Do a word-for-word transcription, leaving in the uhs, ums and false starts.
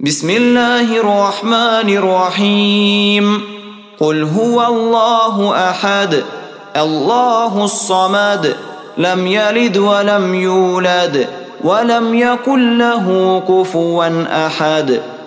بسم الله الرحمن الرحيم قل هو الله أحد الله الصمد لم يلد ولم يولد ولم يكن له كفوا أحد